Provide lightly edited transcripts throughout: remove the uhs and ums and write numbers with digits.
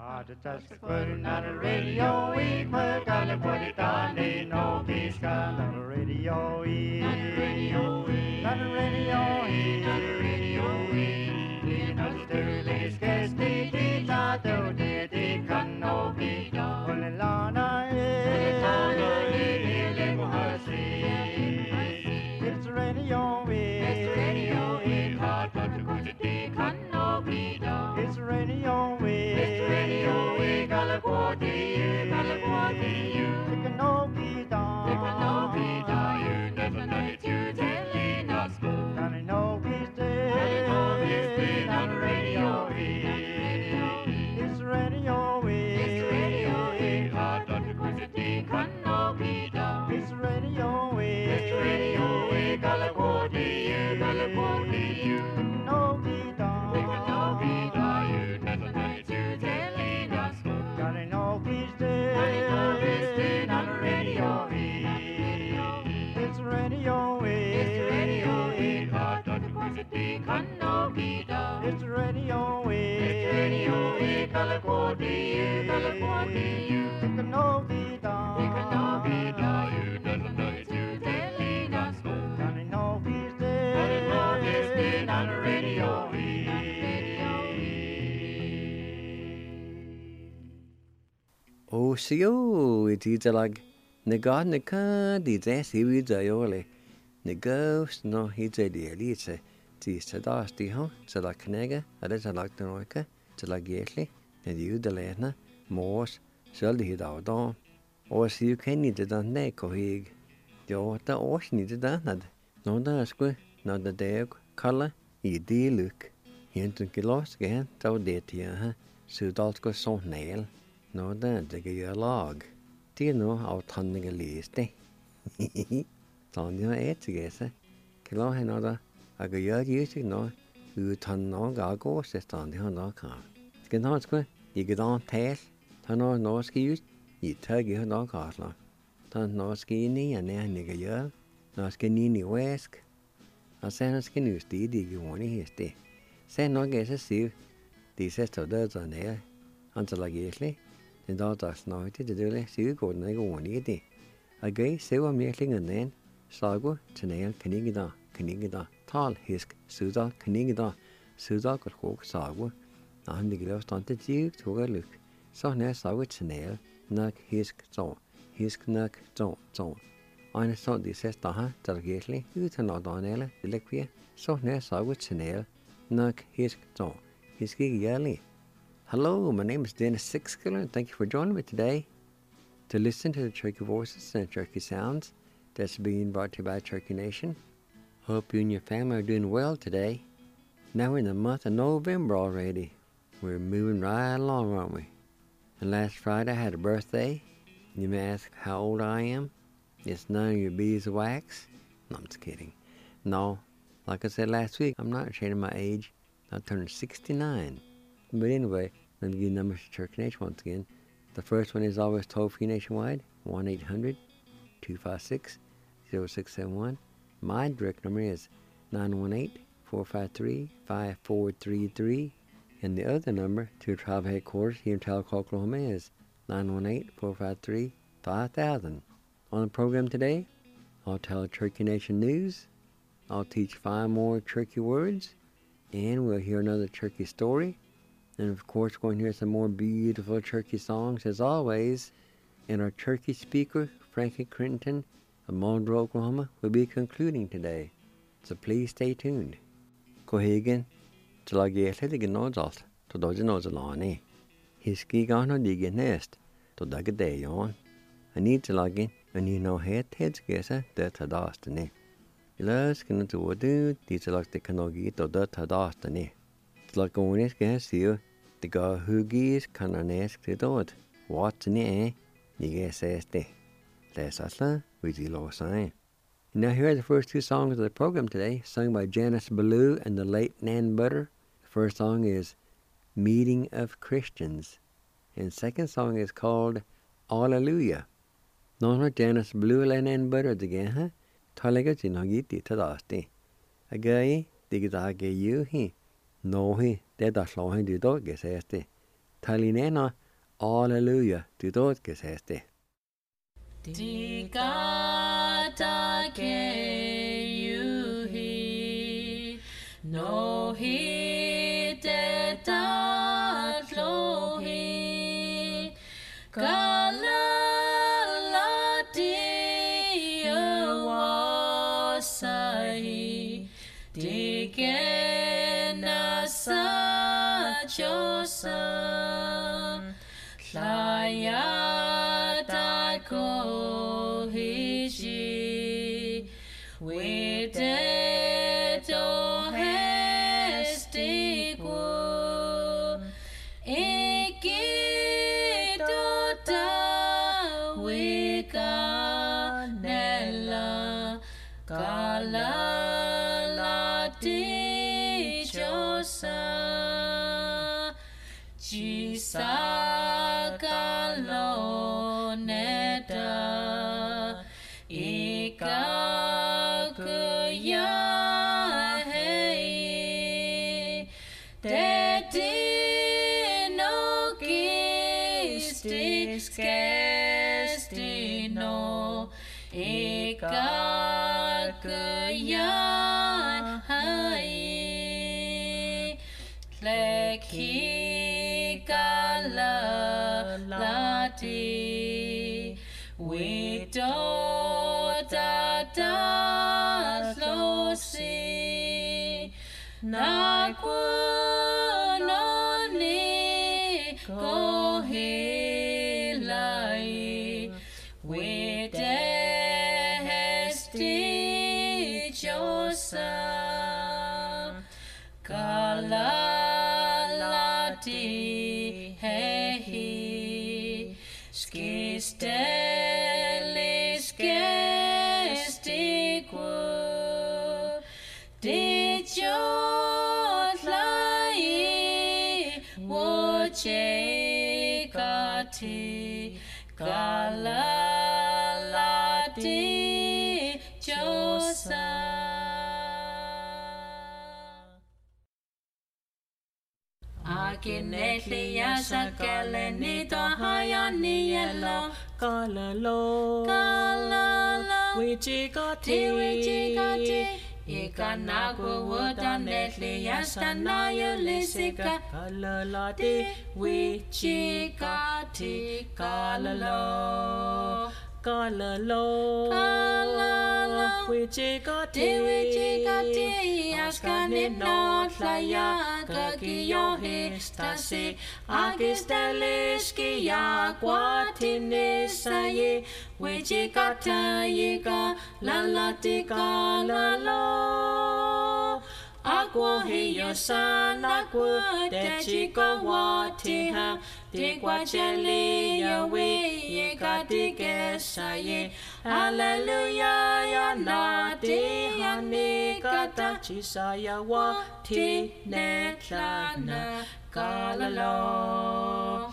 Just putting on the radio, we put on the body down, they know he's got on the radio, on the radio, on the radio, on the radio, you know the dirty scarce the tato, the can no be done. On the lana, it's the radio, it's the radio, hot to go to the can no be done. It's the radio, it's the radio, California, you can no be done. It can no be done. You never know it, you telling us. Can I know he's dead? Can I know he's dead on the radio? It's the radio, it's the radio, hot to go to the can no be done. It's the radio, it's the radio, California, you can no be done. It can no be done. You never know it, you telling us. Can I know he's dead? Can I know he's dead on the radio? It's the radio, it's the radio, hot to go to the can no be done. It's the radio, it's the radio, California, you can no be done. It can no be done. You never know it, you telling us. Can I know he's dead? Can I know he's dead on the radio? O sio itilag nega neka di desi vidayole negos no hitedielite ti sadasti ho sada knega ada salag tanoika salag yetli and you the lena mors seld hidaudo o siu kenni de dan ne kohig jo ta os ni de dan no da sku no da deg kala I de luk hentun kilos gen ta de tia ha sudalt ko son nail no da de ge lag ti no au tanninga liste tanninga etigese kilo he da aga yusig no u tan no ga go se tanninga no ka sken no sku I get on tel tano no ski I tag you no ka la tan no ski ni ane ni ga ya no ski ni wesk a sen ski nu sti di gi woni heste sen no ge se si di se to da za ne antal la gesli den da das no ti de le si go na go woni di a ge se wa mi kling nen sago tnel knigida tal hisk suda knigida suda ko ko sago han de glas tante ti to ga luk så ne sago tnel nak hisk nak zo Eine so die sesta ha targetli utan adonela delekwie so ne sago tnel nak hisk zo hiski yali. Hello, my name is Dennis Sixkiller and thank you for joining me today to listen to the Cherokee Voices and Cherokee Sounds that's being brought to you by Cherokee Nation. Hope you and your family are doing well today. Now we're in the month of November already. We're moving right along, aren't we? And last Friday I had a birthday. You may ask how old I am. It's none of your beeswax. No, I'm just kidding. No, like I said last week, I'm not ashamed of my age. I turned 69. But anyway, let me give you numbers to Cherokee Nation once again. The first one is always toll-free nationwide, 1-800-256-0671. My direct number is 918-453-5433. And the other number to tribal headquarters here in Talcott, Oklahoma is 918-453-5000. On the program today, I'll tell Cherokee Nation news, I'll teach 5 more Cherokee words, and we'll hear another Cherokee story. And of course, we're going to hear some more beautiful Cherokee songs as always. And our Cherokee speaker, Frankie Crittenton of Muldrow, Oklahoma, will be concluding today. So please stay tuned. Kohagen, till I get it again, no doubt, to dodge no zalani. His ski gone on dig nest, to dug a day on. I need to log in, and you know, heads guess that had asked me. Let's get into what do, these are like the canogi to that had asked me. It's like going to guess you. The guy who gives can ask to do it. What's in the air? You guess the. Let's asla with the low sign. Now here are the first 2 songs of the program today, sung by Janice Ballou and the late Nan Butter. The first song is Meeting of Christians. And the second song is called Alleluia. No, Janice Ballou and Nan Butter again, huh? Talaga jinogiti tadasti. A guy, dig you he. No he, dead a slow hand do guess este. Kalinena, Alleluia, du dort geseste. Digata ke yuhi, no hi te tatlohi, kalalati awasai, digena sa chosan, Layata ko hiji, with it o hestiku, ikito ta wikanela, kalalati chosa, jisa. Kaloneta ika kuya hei teti no kistis kestino ika kuya hei leki kalalati we do da da losi na kunoni ko hilai we de hesti josa kalalati hehi skistelis gestiku dijotlai wojekati kalalati josa. Akinetli yasakaleni tohayani yellow Kalalo, wichikati, ikanaku wudanetli yastanayo lisika kalalati, wichikati kalalo. Kalalo, wichikati, askani notlaya kakiyohi stasi, akisteliski ya kwatinisayi, wichikata yika lalati kalalo. Akwo hiyo sana kwo techiko watiha tikwa cheli yawi yekatike saye hallelujah ya nati hani kata chisaya wati netlana kalalo.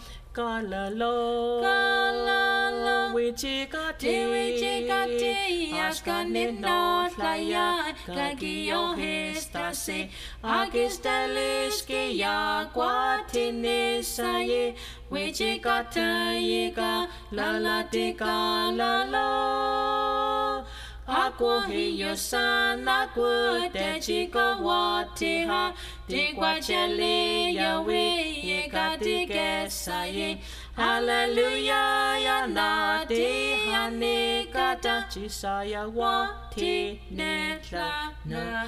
Kalalo, wichikati, askani notlaya kakiyohi stasi, akisteliski ya kwatinisayi, wichikata yika lalati kalalo. Akwo hiyo sana kute chiko watiha tikwa cheli yawi yekatike sayi hallelujah ya nati hani kata chisaya wati netla na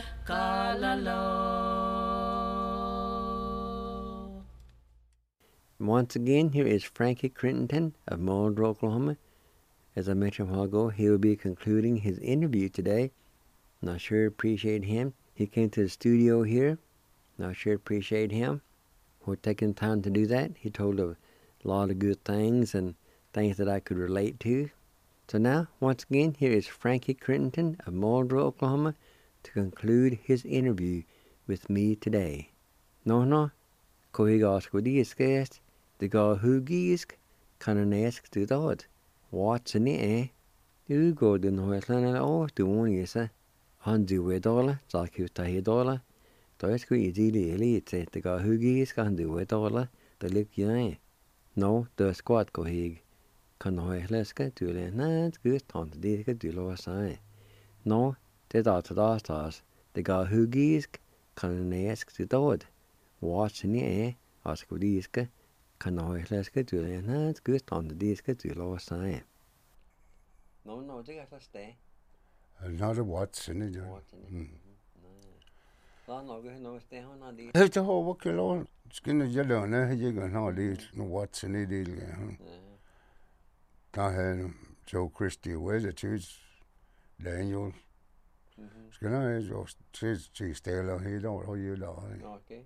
kalalo. Once again, here is Frankie Crittenden of Muldrow, Oklahoma. As I mentioned a while ago, he will be concluding his interview today. And I sure appreciate him. He came to the studio here, and I sure appreciate him for taking time to do that. He told a lot of good things and things that I could relate to. So now, once again, here is Frankie Crittenden of Muldrow, Oklahoma, to conclude his interview with me today. No, kohigask odiskest, the ga hugisk, kananesk to dod. What's in it, You go to Northland or to one is a $100, $100. That's good, easy, it's the guy who gives $100, the look, no, the squad go hig. Kan hoi hleska tyle, nat gus tant det ska du lova sig. No, det da stars. Det ga hugisk kan nesk til dod. Watchen je, as go diske. Kan hoi hleska tyle, nat gus tant det ska du lova sig. No, det er stay. Not a Watson, is it? Da no stay hon di. Hey, to ho what kilo? Skin of yellow, and I you can hardly no Watson, it is. I had Joe Christie with it, it's Daniel. Skin of his, or she's still he don't hold you down. Okay.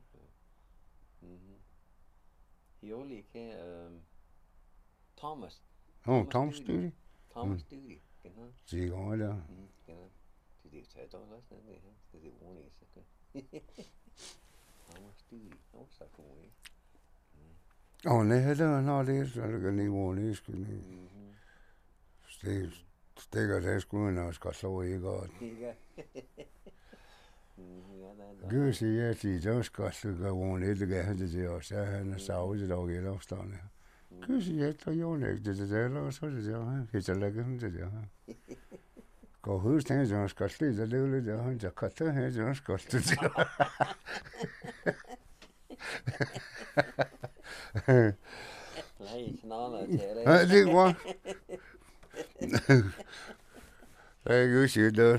He only Thomas. Oh, Tom Studi? Thomas Studi. Genau. See, go there. Genau. Det er tæt over også, det her. Det er ordentligt, så kan. Thomas Studi. Nå, så kommer vi. Oh, nej, det er noget det, så det kan lige ordentligt, skulle stikker det skulle når skal slå i godt. Ja. Gud siger, at de skal slå ordentligt, det kan det til os. Ja, han er savnet dog i afstanden. Gud siger, at der jo ikke det der, og så det der. Det er lækkert, det der. Gå husk, han skal slå det lidt, der han der katter, han skal slå det der. Nej, snarere til det. Ja, det er godt. Det er jo sygt, det er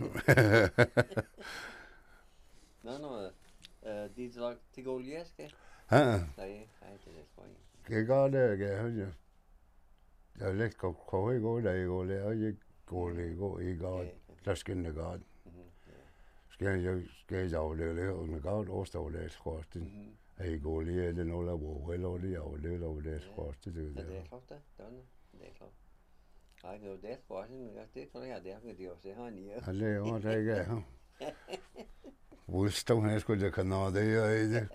Nå, det er til gå lige, skal. ja. Nej, det er for en. Det gør det, jeg har jeg har lidt gå i går, da jeg går der, og jeg går i går, der skal det godt. Skal jeg afleve det, og det godt overstå det, tror jeg. Jeg går lige, det er noget, der bruger vel, og det er aflevet over det, tror jeg. Det er klart, det er klart. Nej, det er jo det, for det kan jeg derfor, det er også her nye. Ja, det er jo, det er ikke her. Udstå, han skulle det kan nå det, og i det.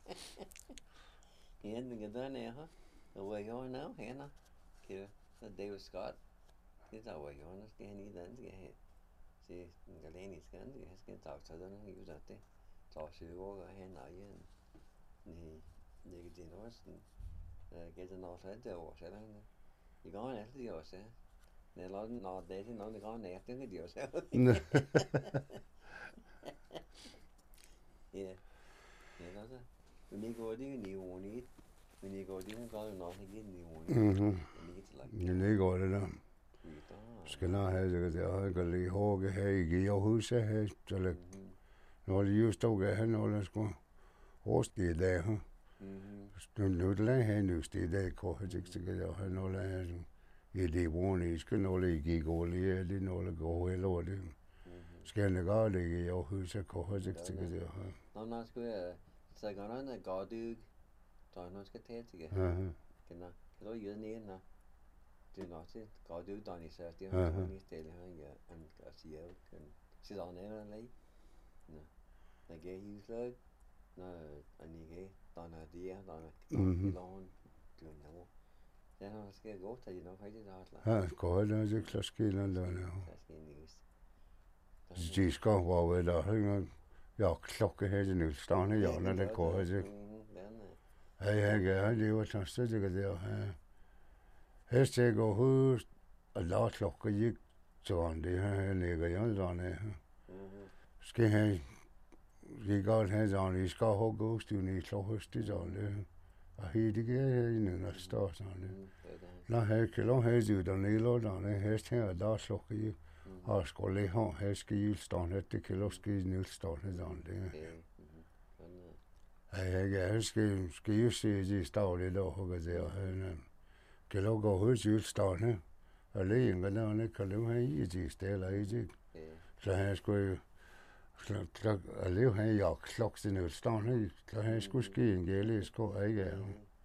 Ja, det kan der nære. Og hvor jeg er nu, henne. Det er David Scott. Det er hvor jeg er, skal han i den, skal have. Se, den galeniske, han skal tage til den, han gjorde det. Så søger og han er igen. Nej, det er også gætter noget så det over, så der. I går altid de også. Når det er noget, det går nært, det kan de også. Ja. Ja, så. Men I går det niveau 9. Men I går det går jo nok ikke niveau 9. Det går det der. Skal nok have det der, jeg kan lige hårde her i Georghuset her, så det. Når de just stod her, når der skulle hårste i dag, her. Nu er det her nu, det er det, jeg når der er i det bruniske, når det gik over lige, det når det går helt over det. Skal jeg gøre det i Georghuset, det her. Nå, skal jeg så gør noget godt ud. Så er noget skal tage til det. Kan du gjøre ned, når det er nok til godt ud, der er så det har han i stedet han kan sige, kan sidde og nære lidt. Nå, der giver helt slag. Nå, han ikke der er det der er lån til noget. Den har skal gå til det nok rigtig der. Ja, går det så klaskiller der. De skal være der, ikke? Ja, klokke her til nu, stående hjørner, det går det. Jeg gør det jo sådan så det der. Her skal gå hus og lade klokke gik sådan det her ligger jo sådan. Skal han vi godt have sådan, vi skal have godstuen i klokhøstet sådan det. Og helt det gør her i nu, når det står sådan det. Når her kan lov have det der nede der, her her der klokke gik. Og skulle lige have skil stående, det kan lov skil nu stående sådan det. Jeg skal jo se de stavlige der hugger der. Kan lov gå hos udstående. Og lige en gang der kan lov have i de steder i det. Så han skulle jo leve han jo klokke til udstående. Så han skulle ske en gælde, skulle ikke have.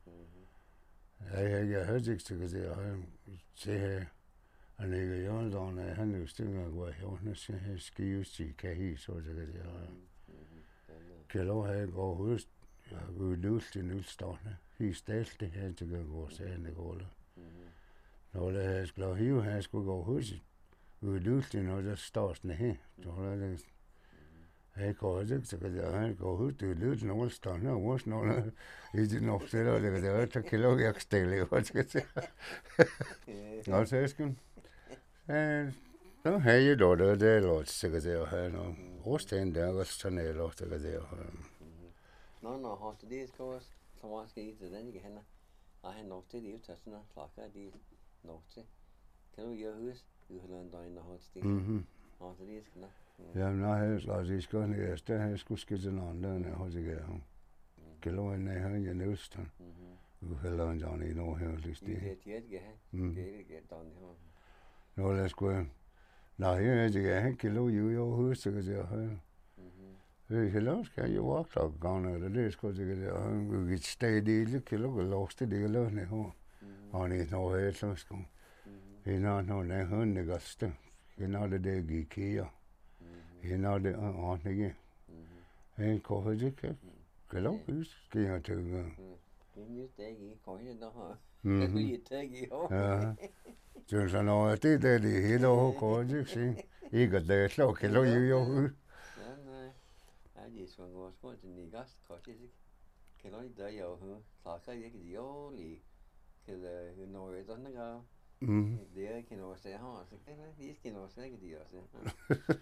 Jeg hørte ikke til det. Se her. Han ligger jo der, han er stinger går her. Så han skal jo sige, kan I så det der. Kan lov have gå hos udløst i udstående. I stedet det her til at gå sagen det går. Når det her skulle hive, han skulle gå hos udløst i noget, der står sådan her. Så holder det. Hey, go to the go to lose no stone, no was no. Is it not still the other kilo yak daily? What's it? No, says good. And no, hey, your daughter, there, Lord, sick as they are, no. Or stand there, was to nail off the gazelle. No, how to these course. So what's going to then you can. I had no to you, touching a clock. I did no to. Can we use you learn down the hot steam? How to these can. Ja, nou, hij is als hij kan eerst, hij is goed aan dan hij had ik kilo en hij had je nieuws dan. We gaan dan niet nog heel liefst die. Get down here. Nou, let's go. Nou, hier is ik kilo je huis te zeggen. Hey, hello, can you walk talk gone out of this because we get stay the kilo lost the deal ne ho. On is no head so school. He not no ne hun the gust. He not the day geeky. He not the on again. Hey, coffee jick. Kilo is going to You take it, coin it, huh? You take it home. Just an hour, the hero coffee jick. He got there so kilo you. I just want to go to the gas coaches. Can only die out, huh? Talk I think the only because you know it's on the go. There can also say, huh? These can also say the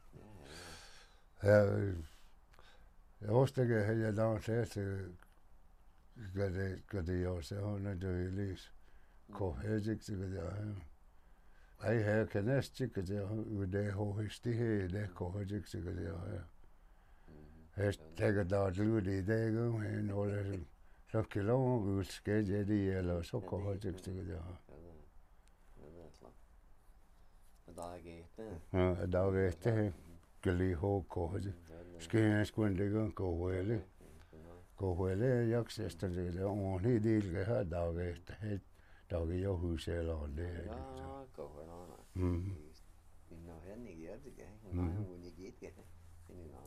Jag måste gå hela dagen till det jag så har när det lys. Kom helt så det jag har kanske tycker det det har det kommer så det jag lägger där det det går en eller så kilo ut ska det eller så kommer det så det ja dag efter gli ho kommer Skin squindig go jag sista det on he deal det dag efter dag jag hus eller det ja go on no hen ni gör det nej hon ni git det ni nå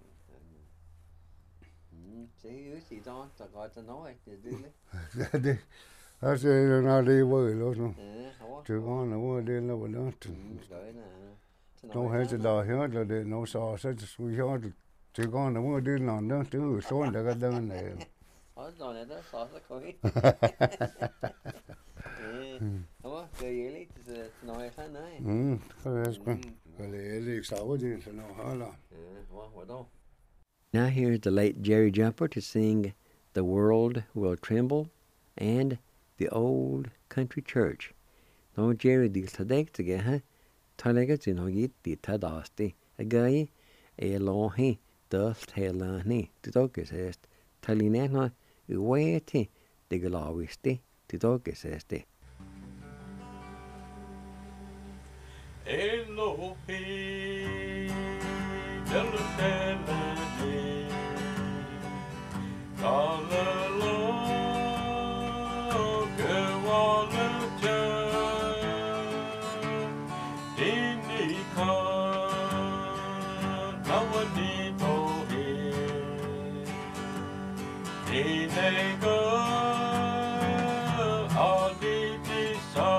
se ju si då så går det nå det det alltså när det var ju så det var nog det var något Nå har det där här det nå så vi har det går nog det någon det så det går den ja då det så kommer ja det är lite så nå jag nej det ska det är liksom så det så nå hala vad då. Now here's the late Jerry Jumper to sing The World Will Tremble and The Old Country Church. Now Jerry deals to deck to get her. Talaga in hogit di tadasti. A guy a lohi dust helani. The dog is est. Talinena uweti the galawisti. The dog is est. Elohi, Delutelani, Galelo, Gewalaja, Dinika, Nawaditohi, Dinega, Aditisa.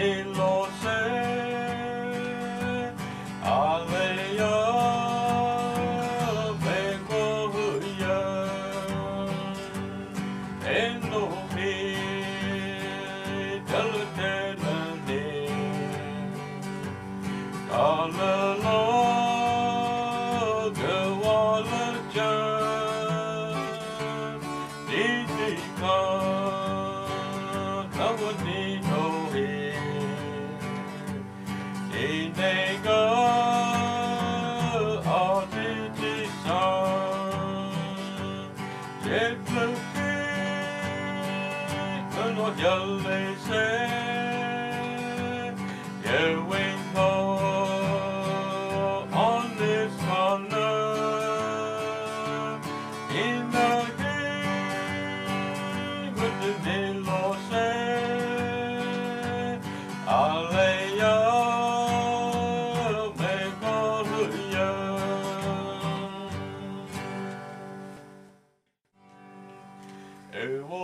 Aleluia.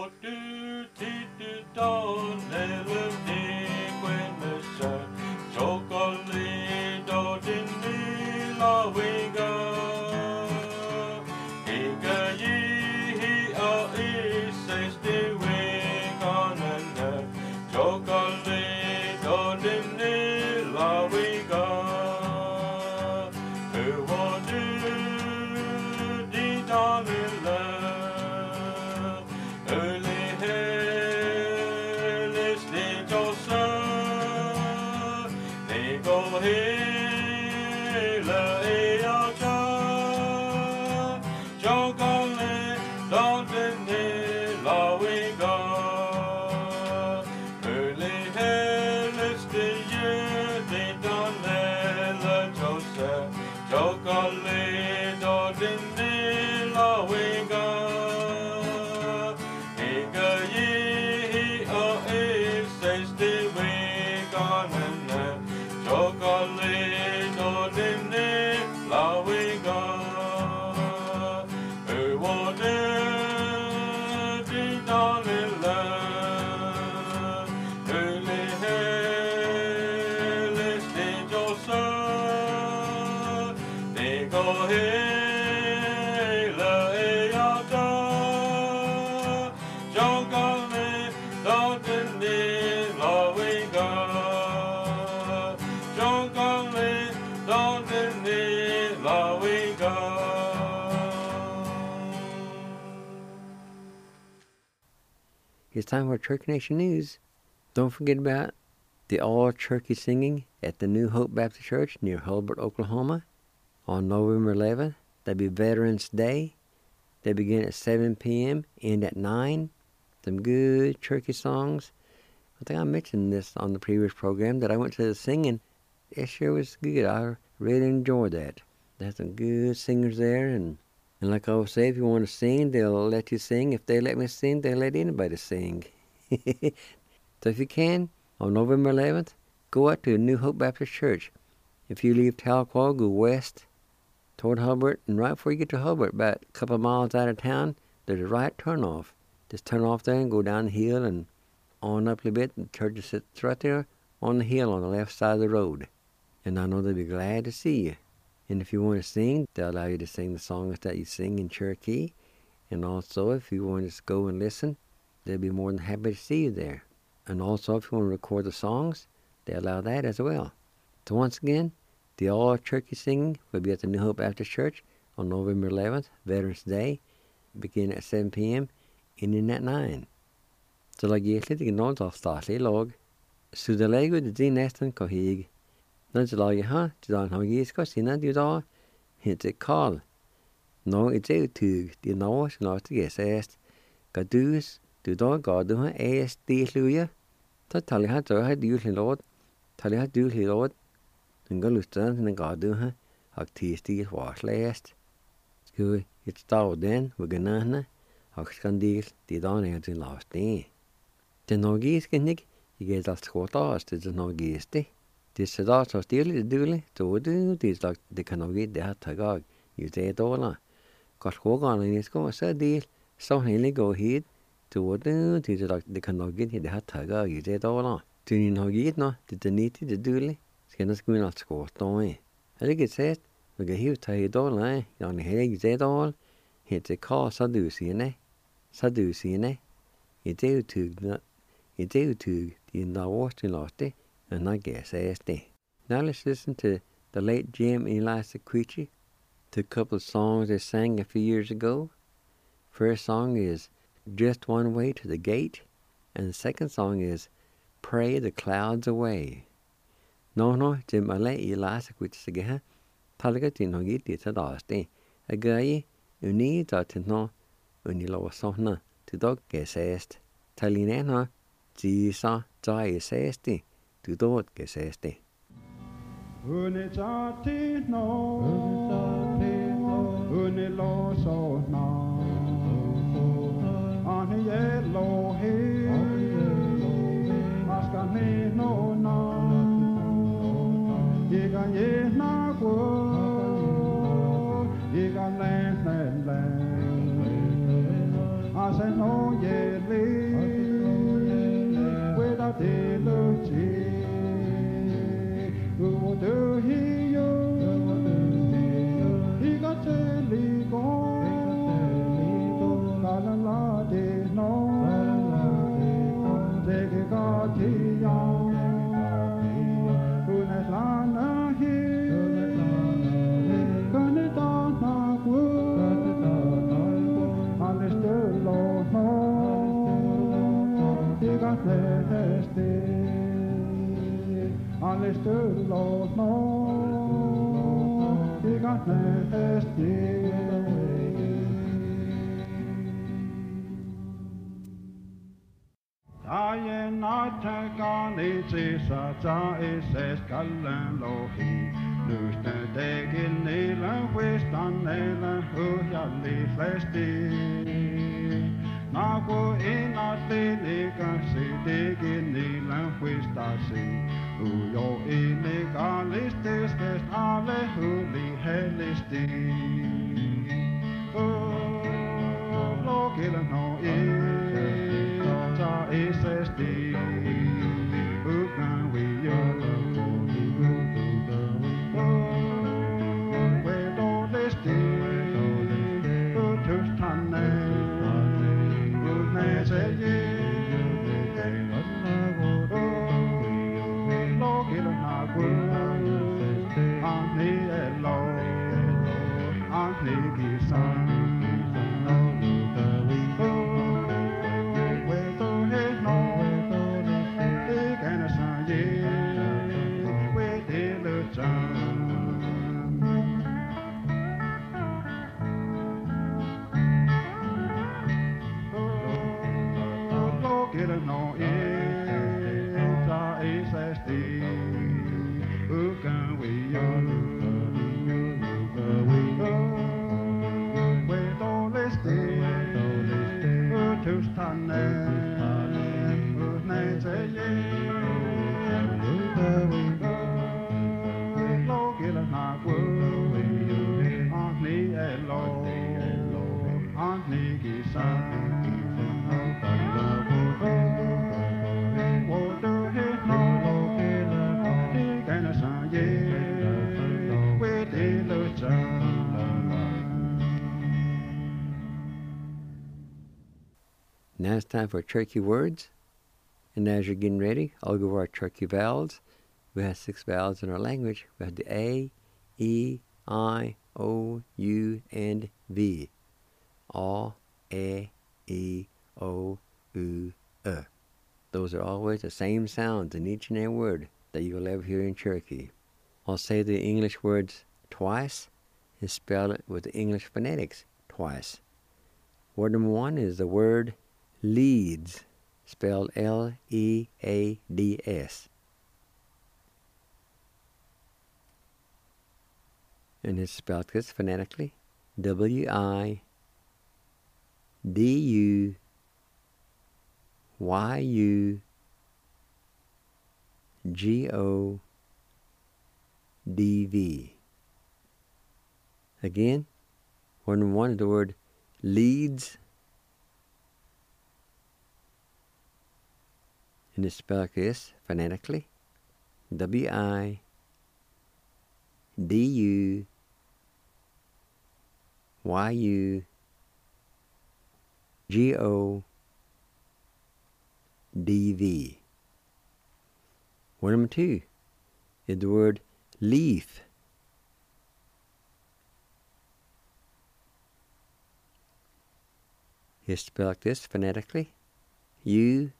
It's time for Turkey Nation News. Don't forget about the all-turkey singing at the New Hope Baptist Church near Hulbert, Oklahoma on November 11th. That'll be Veterans Day. They begin at 7 p.m., end at 9. Some good turkey songs. I think I mentioned this on the previous program that I went to the singing. It sure was good. I really enjoyed that. There's some good singers there, and like I always say, if you want to sing, they'll let you sing. If they let me sing, they'll let anybody sing. So if you can, on November 11th, go out to New Hope Baptist Church. If you leave Tahlequah, go west toward Hulbert, and right before you get to Hulbert, about a couple of miles out of town, there's a right turnoff. Just turn off there and go down the hill and on up a little bit. The church sits right there on the hill on the left side of the road. And I know they'll be glad to see you. And if you want to sing, they'll allow you to sing the songs that you sing in Cherokee. And also, if you want to just go and listen, they'll be more than happy to see you there. And also, if you want to record the songs, they allow that as well. So once again, the all-turkey singing will be at the New Hope Baptist Church on November 11th, Veterans Day, beginning at 7 p.m., ending at 9. Så lag egentlig ikke noen av statlige lag. Så det legger det din nesten hva hig. Når det lager her, til den har jeg skal sinne du da, hente Karl. Nå er det utug, de nå som lar det gæsest. Gadus, du da ga du her stiluje. Så taler jeg så har du til låt. Taler jeg du til låt. Den går lusten, den ga du her. Aktivstil var slæst. Skulle et stå den, hvor genane. Akskandil, de da er til lavsten. Den norgiske nik, jeg er alt skått av oss til den norgiske. Det ser da så stille, det så du, det kan nok vite, det har tatt gang. Just det dårlig. Godt skågene i skål, så det, så hele går hit. Så du, det kan nok vite, det har tatt gang. Just det dårlig. Til den har gitt nå, det er 90, det dårlig. Skal jeg skulle alt skått da i. Jeg har ikke sett, når jeg hiver tatt i dårlig, jeg har ikke det dårlig. Heter hva sa du sier nei? Sa du sier nei? I det utug, de navås til låte, and I guess ASD. Now let's listen to the late Jim and Eliza Queechy, to a couple of songs they sang a few years ago. First song is Just One Way to the Gate, and the second song is Pray the Clouds Away. No, Jim and Eliza Queechy sige, talaga tinhogit di sa daste. Agayi, uni datin uni lawa sohna, to dog guess est. Talinena, jisa, jai sesti. Du dot geseste. Uni jati no, uni lo so na, ani yellow he, askani no na, yiga ye na go, yiga len, ase no ye le. til sig tager SS kalden lohi. Løsne dækken eller western eller højali flæsti. Nago en at ligger se dækken eller westasi. Ujo en egalistis skæst alle huli hellisti. Lokelen har ta SSD. Ugan we Now it's time for Cherokee words. And as you're getting ready, I'll go over our Cherokee vowels. We have 6 vowels in our language. We have the A, E, I, O, U, and V. A, E, O, U, Those are always the same sounds in each and every word that you will ever hear in Cherokee. I'll say the English words twice and spell it with the English phonetics twice. Word number 1 is the word leads, spelled Leads. And it's spelled this phonetically, Widuyugov. Again, word number 1 is the word leads, and it's spelled like this phonetically, Widuyugov. Word number 2 is the word leaf. It's spelled like this phonetically, Ugallov.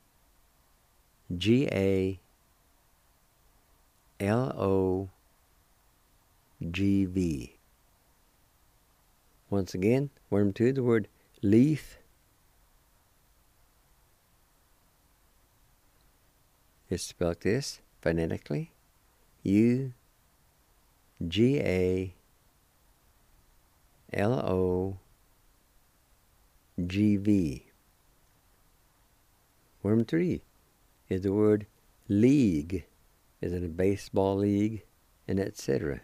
Once again, word number 2, the word leaf. It's spelled like this phonetically, Ugallov. Word number 3 is the word league, as in a baseball league, and etc.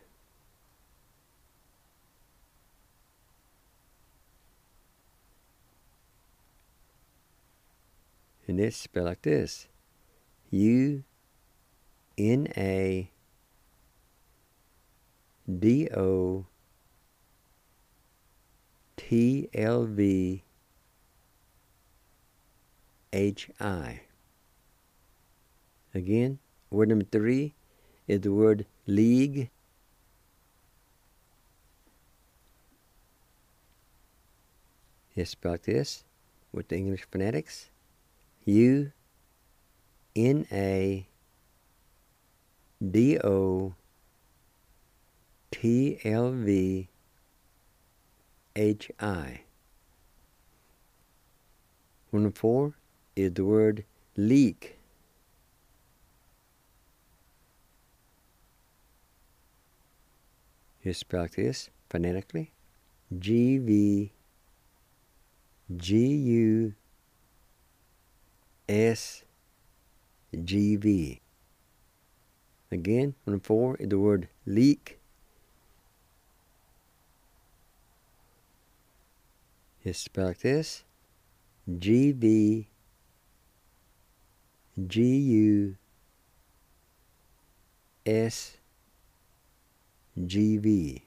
And it's spelled like this, UNADOLPHI. Again, word number 3 is the word league. It's spelled like this with the English phonetics, UNADOLPHI. Word number 4 is the word leak. It's spelled like this phonetically. GVGUSGV. Again, number 4 is the word leak. It's spelled like this. GVGUSGV.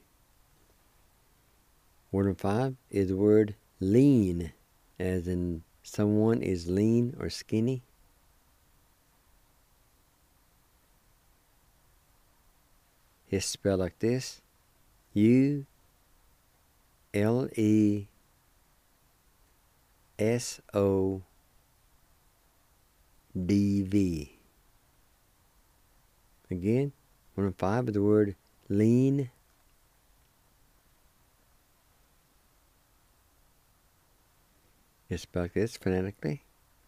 Word number 5 is the word lean, as in someone is lean or skinny. It's spelled like this. ULESODV. Again, word number 5 is the word lean. It's spelled like this phonetically.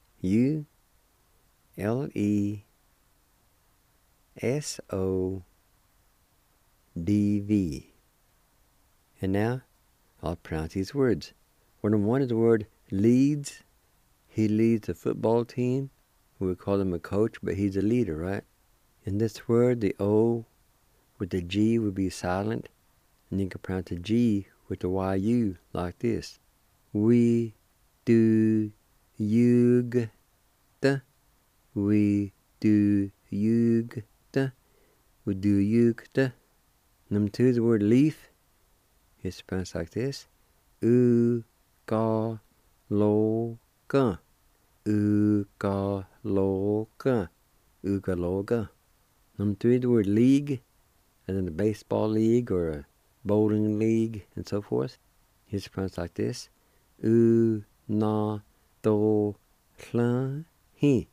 ULESODV. And now I'll pronounce these words. Word number 1 is the word leads. He leads the football team. We would call him a coach, but he's a leader, right? In this word, the O with the G would be silent, and you can pronounce the G with the YU like this. We do yug the. We do yug the. We do yug the. Number 2 is the word leaf. It's pronounced like this. U-ga-lo-ga. U-ga-lo-ga. U-ga-lo-ga. Number 3 is the word league, as in a baseball league or a bowling league and so forth. It's pronounced like this. U-na-do-hlan-hi.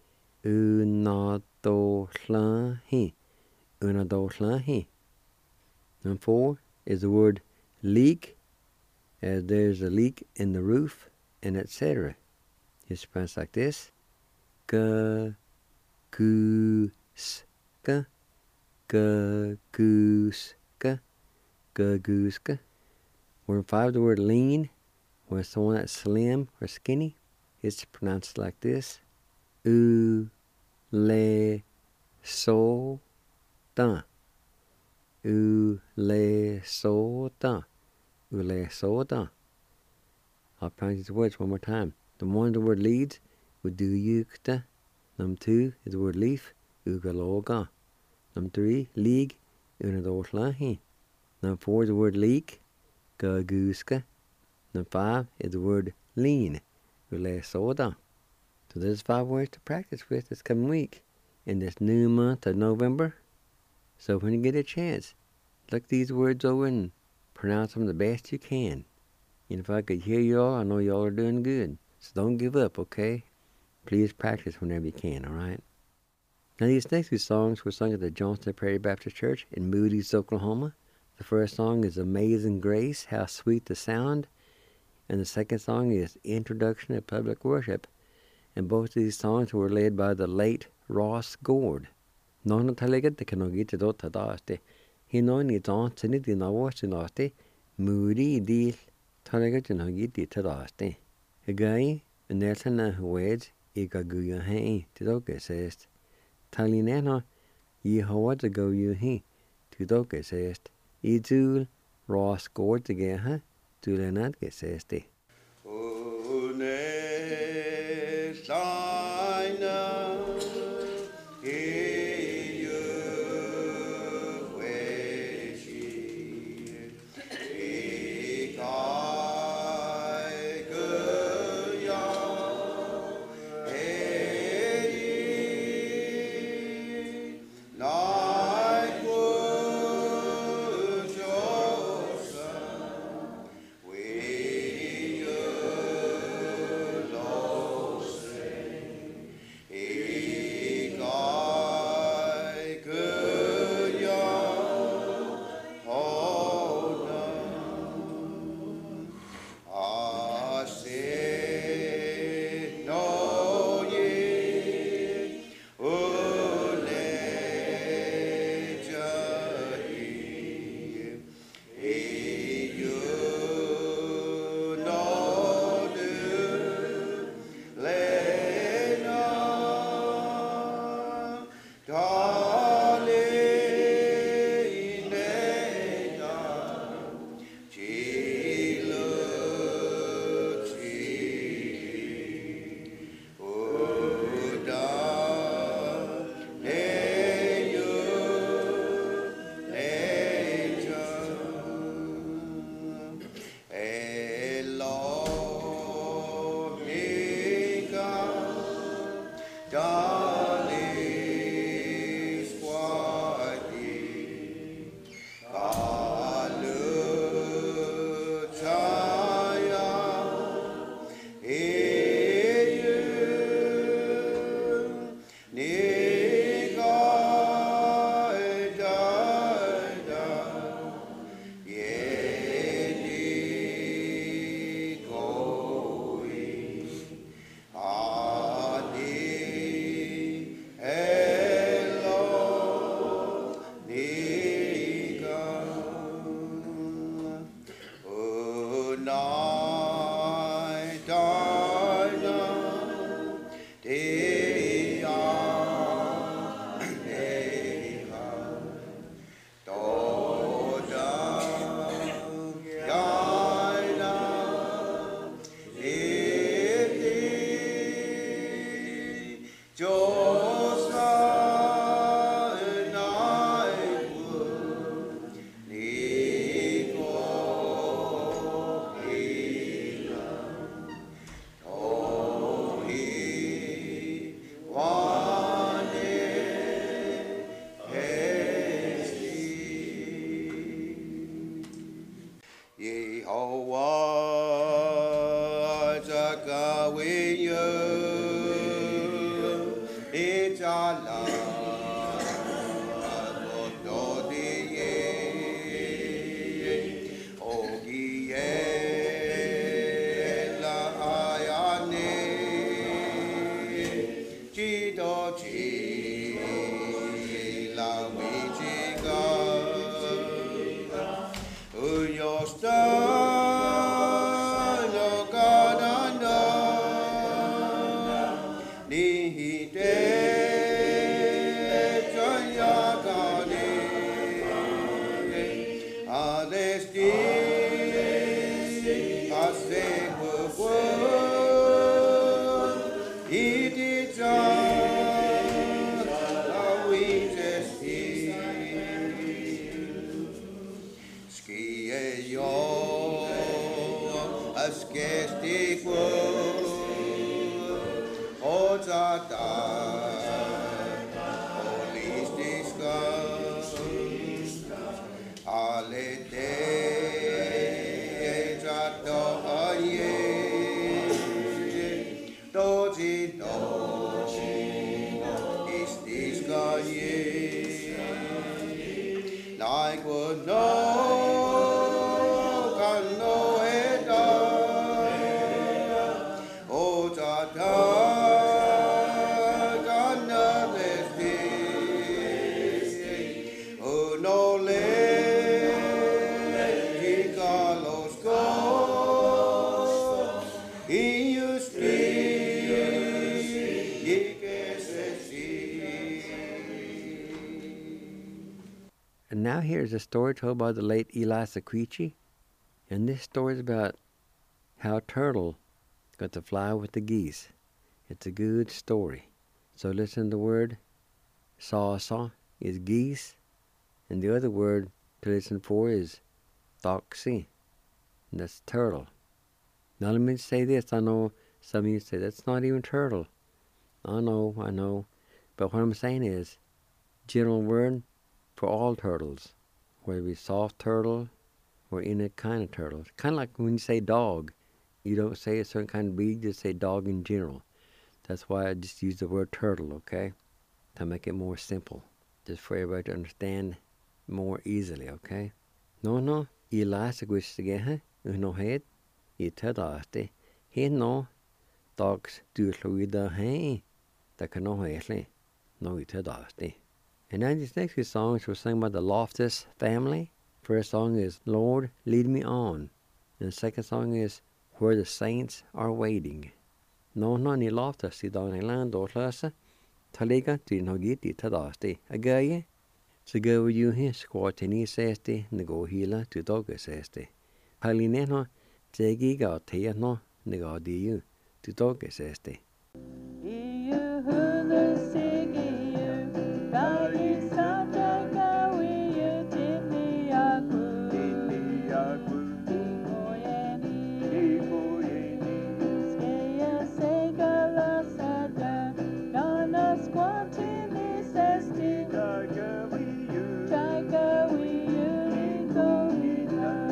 U-na-do-hlan-hi. U-na-do-hlan-hi. Number 4 is the word leak, as there's a leak in the roof, and etc. It's pronounced like this. Ga-goose-ga. Ga-goose-ga. Ga-goose-ga. Word 5 is the word lean, where someone that's slim or skinny. It's pronounced like this. U-le-so-da. U-le-so-da. U-le-so-da. I'll pronounce these words one more time. The 1 is the word leads, u-do-yuk-da. Number 2 is the word leaf, u-ga-lo-ga. Number 3, league, u-na-do-hlan-hi. Number 4 is the word leak, ga-goose-ga. Number 5 is the word lean, u-le-so-da. So there's 5 words to practice with this coming week in this new month of November. So when you get a chance, look these words over and pronounce them the best you can. And if I could hear y'all, I know y'all are doing good. So don't give up, okay? Please practice whenever you can, alright? Now these next 2 songs were sung at the Johnston Prairie Baptist Church in Moody's, Oklahoma. The first song is Amazing Grace, How Sweet the Sound. And the second song is Introduction to Public Worship. And both of these songs were led by the late Ross Gord. Nona talaga te kanogita do tadaste. Hinoni Johnston di nawasinaste. Moody deal talaga kanogiti tadaste. Again, Nelson na huwed ikaguya hai tidoke sest. Talinena Yehovah to go you he tidoke sest. Izul Ross Gord to get ha to lenat get sesti. Yehovah Zakawiyu Itala Adododiye Ogiye La Ayane Chidochi La Wichiga Uyosta Like would no can no eta o tata kana lesti o no le los go you And now here's a story told by the late Eli Sequicci. And this story is about how a turtle got to fly with the geese. It's a good story. So listen, the word saw is geese. And the other word to listen for is doxy. And that's turtle. Now let me say this. I know some of you say, that's not even turtle. I know. But what I'm saying is, general word for all turtles, whether it be soft turtle or any kind of turtle. Kind of like when you say dog, you don't say a certain kind of breed, you just say dog in general. That's why I just use the word turtle, okay? To make it more simple, just for everybody to understand more easily, okay? No, Eli Sequicci, no head, itadaste, he no dogs do fluida, hey, that can no headly, no itadaste. And now these next few songs were sung by the Loftus family. First song is Lord, Lead Me On. And the second song is Where the Saints Are Waiting. No, ni Loftus, I dag land or klasa. Taliga, din hogiti tadasti. Agaye. Så går vi ju här skåtini sästi, nego hila till doga sästi. Halineno, tegiga teano, nego diu till doga sästi.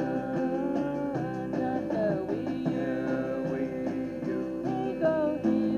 Go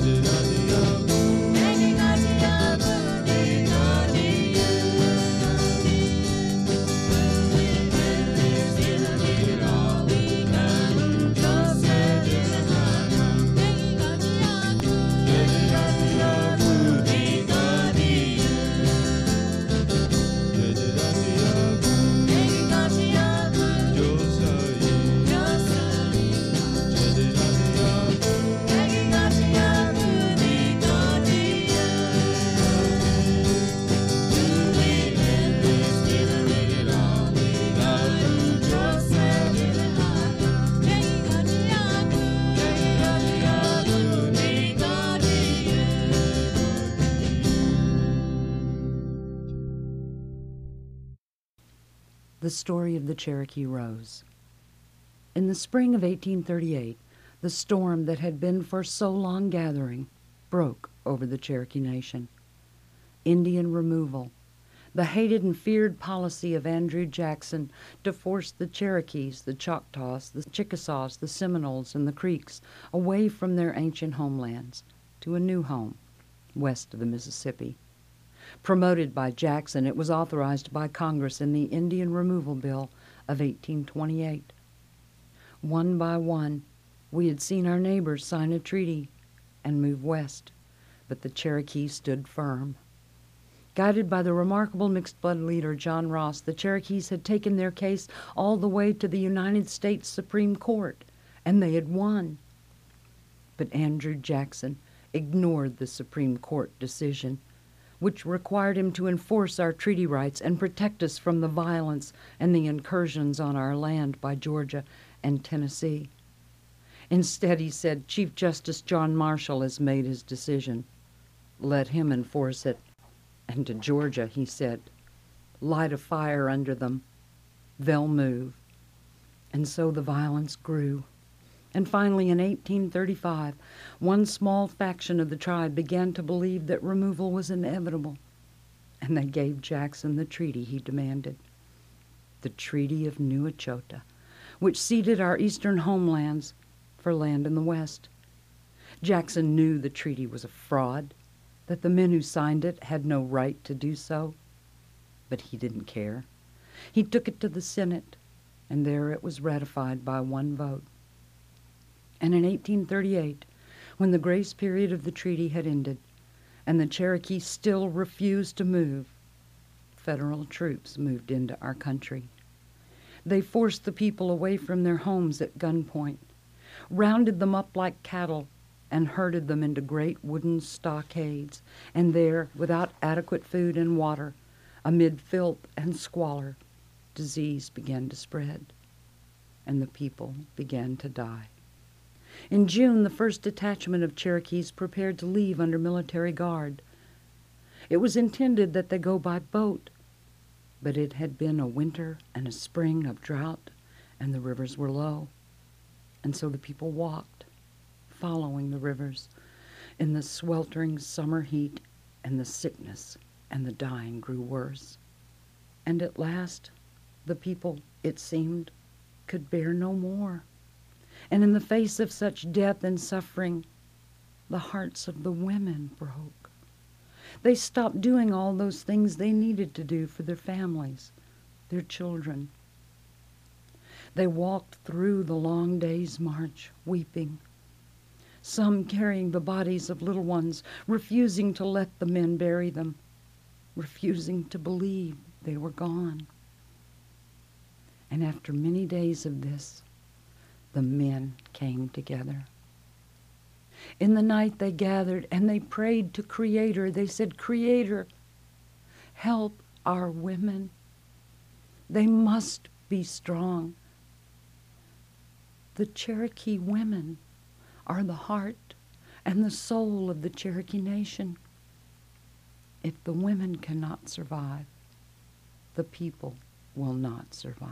The story of the Cherokee Rose. In the spring of 1838, the storm that had been for so long gathering broke over the Cherokee Nation. Indian removal, the hated and feared policy of Andrew Jackson to force the Cherokees, the Choctaws, the Chickasaws, the Seminoles, and the Creeks away from their ancient homelands to a new home west of the Mississippi. Promoted by Jackson, it was authorized by Congress in the Indian Removal Bill of 1828. One by one, we had seen our neighbors sign a treaty and move west, but the Cherokee stood firm. Guided by the remarkable mixed-blood leader John Ross, the Cherokees had taken their case all the way to the United States Supreme Court, and they had won. But Andrew Jackson ignored the Supreme Court decision, which required him to enforce our treaty rights and protect us from the violence and the incursions on our land by Georgia and Tennessee. Instead, he said, Chief Justice John Marshall has made his decision. Let him enforce it. And to Georgia, he said, light a fire under them. They'll move. And so the violence grew. And finally, in 1835, one small faction of the tribe began to believe that removal was inevitable, and they gave Jackson the treaty he demanded, the Treaty of New Echota, which ceded our eastern homelands for land in the west. Jackson knew the treaty was a fraud, that the men who signed it had no right to do so, but he didn't care. He took it to the Senate, and there it was ratified by one vote. And in 1838, when the grace period of the treaty had ended, and the Cherokee still refused to move, federal troops moved into our country. They forced the people away from their homes at gunpoint, rounded them up like cattle, and herded them into great wooden stockades, and there, without adequate food and water, amid filth and squalor, disease began to spread, and the people began to die. In June, the first detachment of Cherokees prepared to leave under military guard. It was intended that they go by boat, but it had been a winter and a spring of drought, and the rivers were low. And so the people walked, following the rivers, in the sweltering summer heat, and the sickness and the dying grew worse. And at last, the people, it seemed, could bear no more. And in the face of such death and suffering, the hearts of the women broke. They stopped doing all those things they needed to do for their families, their children. They walked through the long day's march, weeping, some carrying the bodies of little ones, refusing to let the men bury them, refusing to believe they were gone. And after many days of this, the men came together. In the night they gathered and they prayed to Creator. They said, Creator, help our women. They must be strong. The Cherokee women are the heart and the soul of the Cherokee Nation. If the women cannot survive, the people will not survive.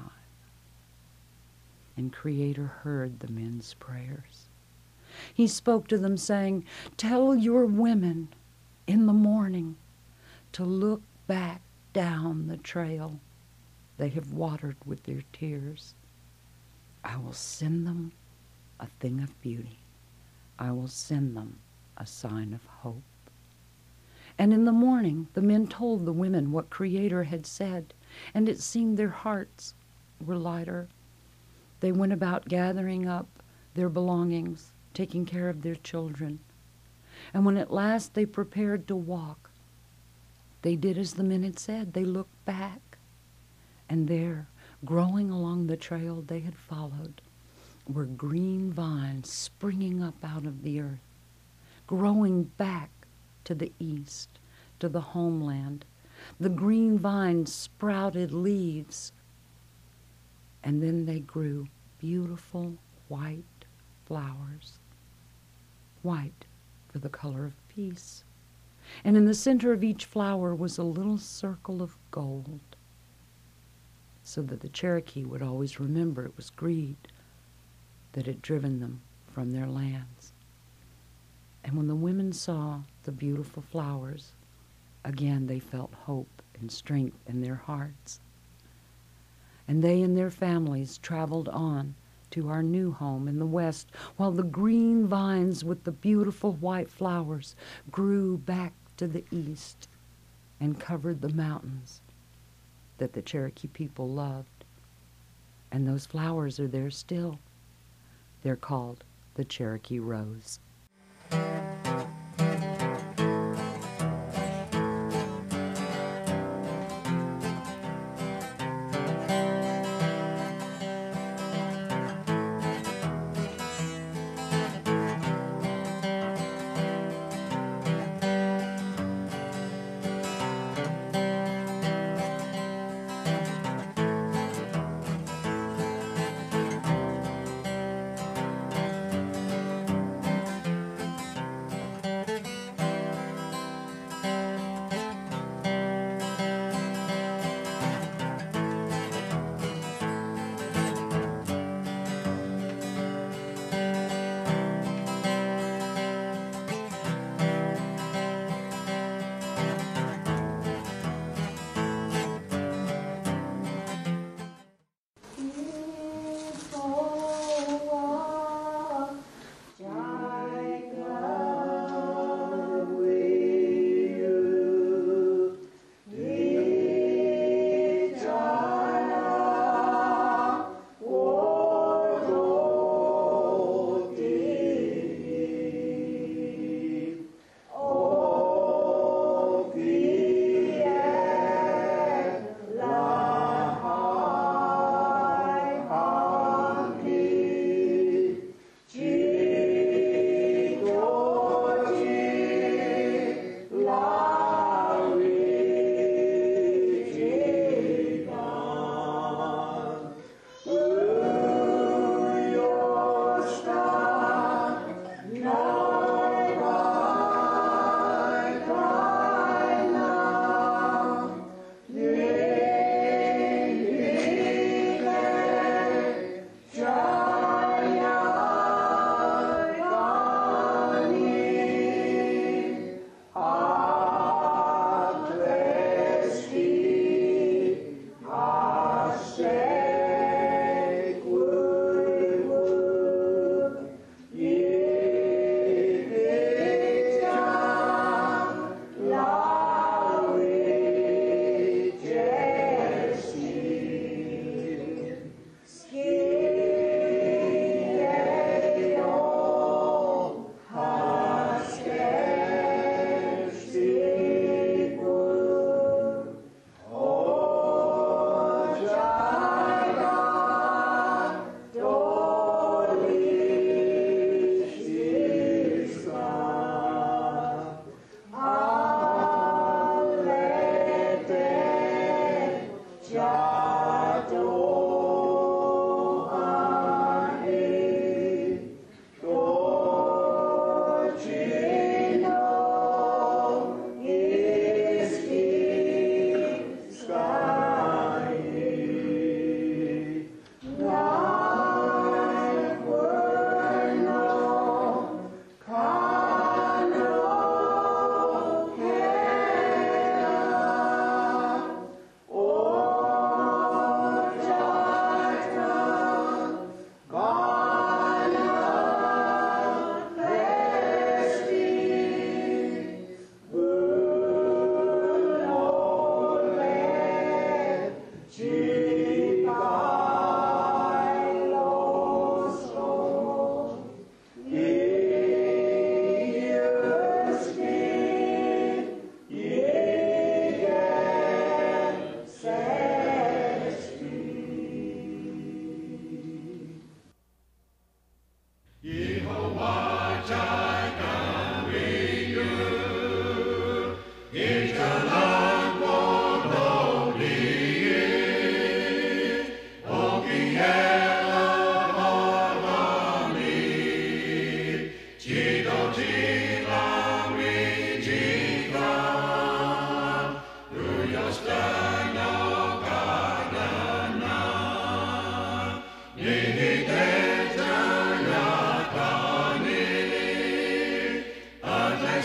And Creator heard the men's prayers. He spoke to them saying, tell your women in the morning to look back down the trail they have watered with their tears. I will send them a thing of beauty. I will send them a sign of hope. And in the morning, the men told the women what Creator had said, and it seemed their hearts were lighter. They went about gathering up their belongings, taking care of their children. And when at last they prepared to walk, they did as the men had said. They looked back, and there, growing along the trail they had followed, were green vines springing up out of the earth, growing back to the east, to the homeland. The green vines sprouted leaves, and then they grew beautiful white flowers, white for the color of peace. And in the center of each flower was a little circle of gold, so that the Cherokee would always remember it was greed that had driven them from their lands. And when the women saw the beautiful flowers, again they felt hope and strength in their hearts. And they and their families traveled on to our new home in the west, while the green vines with the beautiful white flowers grew back to the east and covered the mountains that the Cherokee people loved. And those flowers are there still. They're called the Cherokee Rose.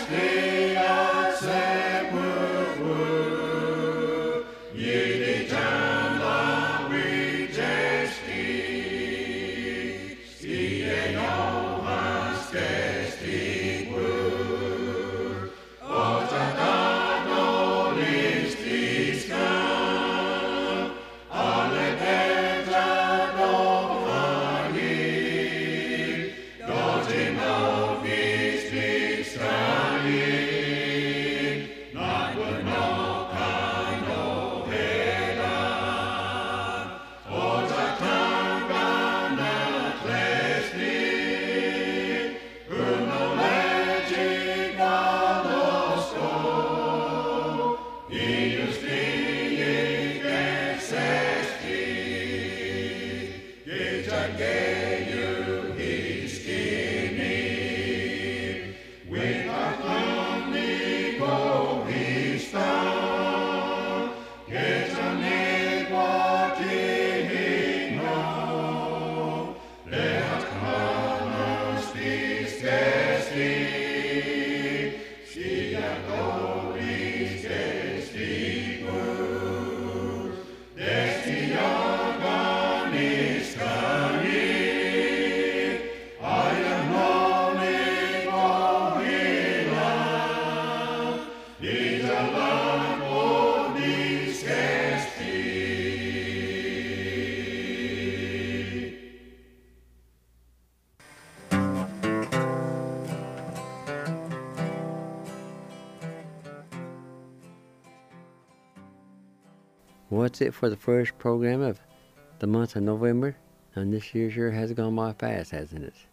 Well, that's it for the first program of the month of November, and this year sure has gone by fast, hasn't it?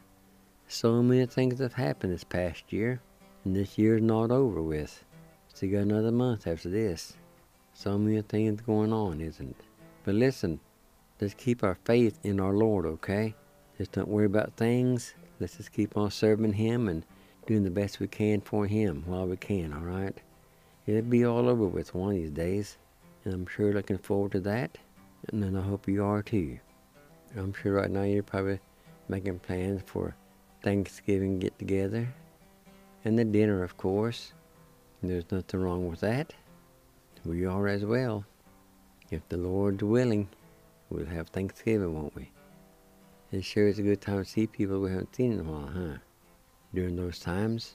So many things have happened this past year, and this year's not over with. Still got another month after this. So many things going on, isn't it? But listen, let's keep our faith in our Lord, okay? Just don't worry about things. Let's just keep on serving Him and doing the best we can for Him while we can, all right? It'll be all over with one of these days, and I'm sure looking forward to that, and then I hope you are too. I'm sure right now you're probably making plans for Thanksgiving get-together, and the dinner, of course. There's nothing wrong with that. We are as well. If the Lord's willing, we'll have Thanksgiving, won't we? It sure is a good time to see people we haven't seen in a while, huh? During those times,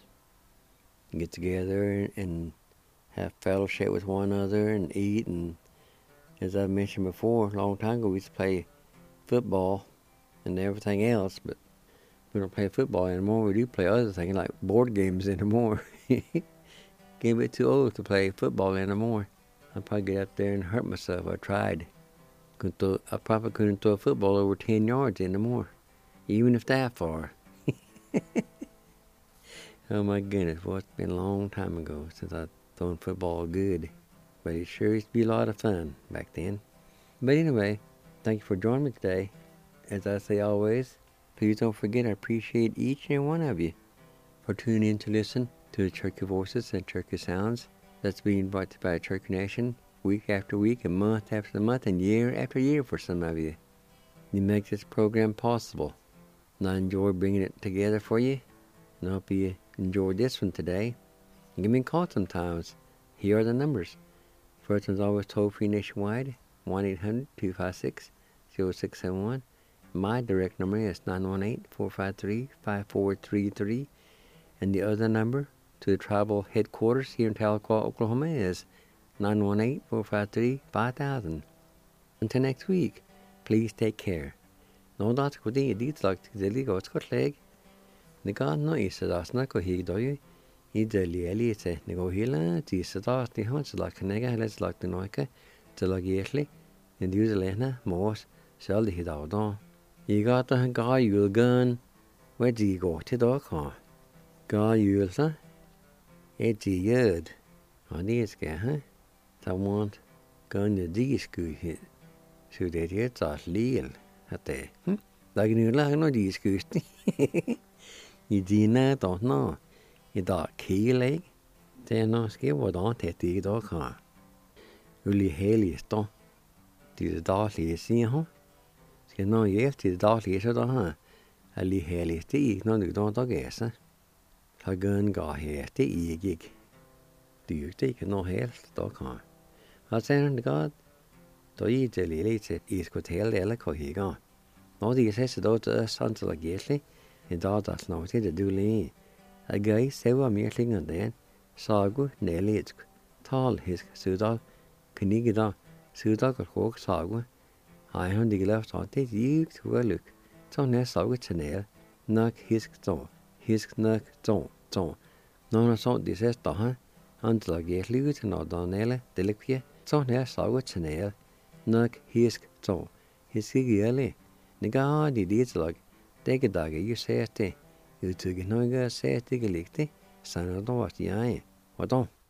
get together and have fellowship with one another and eat. And as I mentioned before, a long time ago, we used to play football and everything else, but we don't play football anymore. We do play other things like board games anymore. Get a bit too old to play football anymore. I'd probably get up there and hurt myself. I tried. I probably couldn't throw a football over 10 yards anymore, even if that far. Oh my goodness, well, it's been a long time ago since I've thrown football good. But it sure used to be a lot of fun back then. But anyway, thank you for joining me today. As I say always, please don't forget I appreciate each and one of you for tuning in to listen to the Cherokee Voices and Cherokee Sounds that's being brought to you by Cherokee Nation week after week and month after month and year after year for some of you. You make this program possible. And I enjoy bringing it together for you. And I hope you enjoyed this one today. Give me a call sometimes. Here are the numbers. First one's always toll-free nationwide, 1-800-256-0671. My direct number is 918-453-5433. And the other number to the tribal headquarters here in Tahlequah, Oklahoma is 918-453-5000. Until next week, please take care. No dat ko di like the legal Scott leg. The God no is das na ko hi do you. I de li se nego hila ti se das the hunts like nega let's like the noike to like yesli and use lena mos sell the hidao don. You got the guy you gun where do you go to dog huh? Guy you sa it's yard. On this guy, huh? Someone gun the disco hit. So that it's a little at there. Like you like no disco. You didn't don't know. You thought key leg. Then no skill what on that the dog huh? Really hairy stone. The dog is see, huh? So no, yes, the dog is at huh? A little hairy tea, no, you don't guess, huh? ta gun ga he te igig. Du ikke no helt da kan. Sen God da I det lite I skulle telle eller hva higa. Nå de sesse da til santal gæsli. En da da snart det du li. A gay seva mirlingen den. Sagu nelitsk. Tal hisk sudal. Knigida sudal kok sagu. Ai han de left at det gikt huluk. Så næ sagu tnel. Nak hisk to. Hisk nak to. To. Nå så de sesse da han til gæsli ut nå da nele delikvie. Så næ sagu tnel. Nak hisk to. Hisk gæli. Niga de ditlag. Det dager jo sætte. Jeg tykker noe sætte likte. Sann da var jeg. Og da.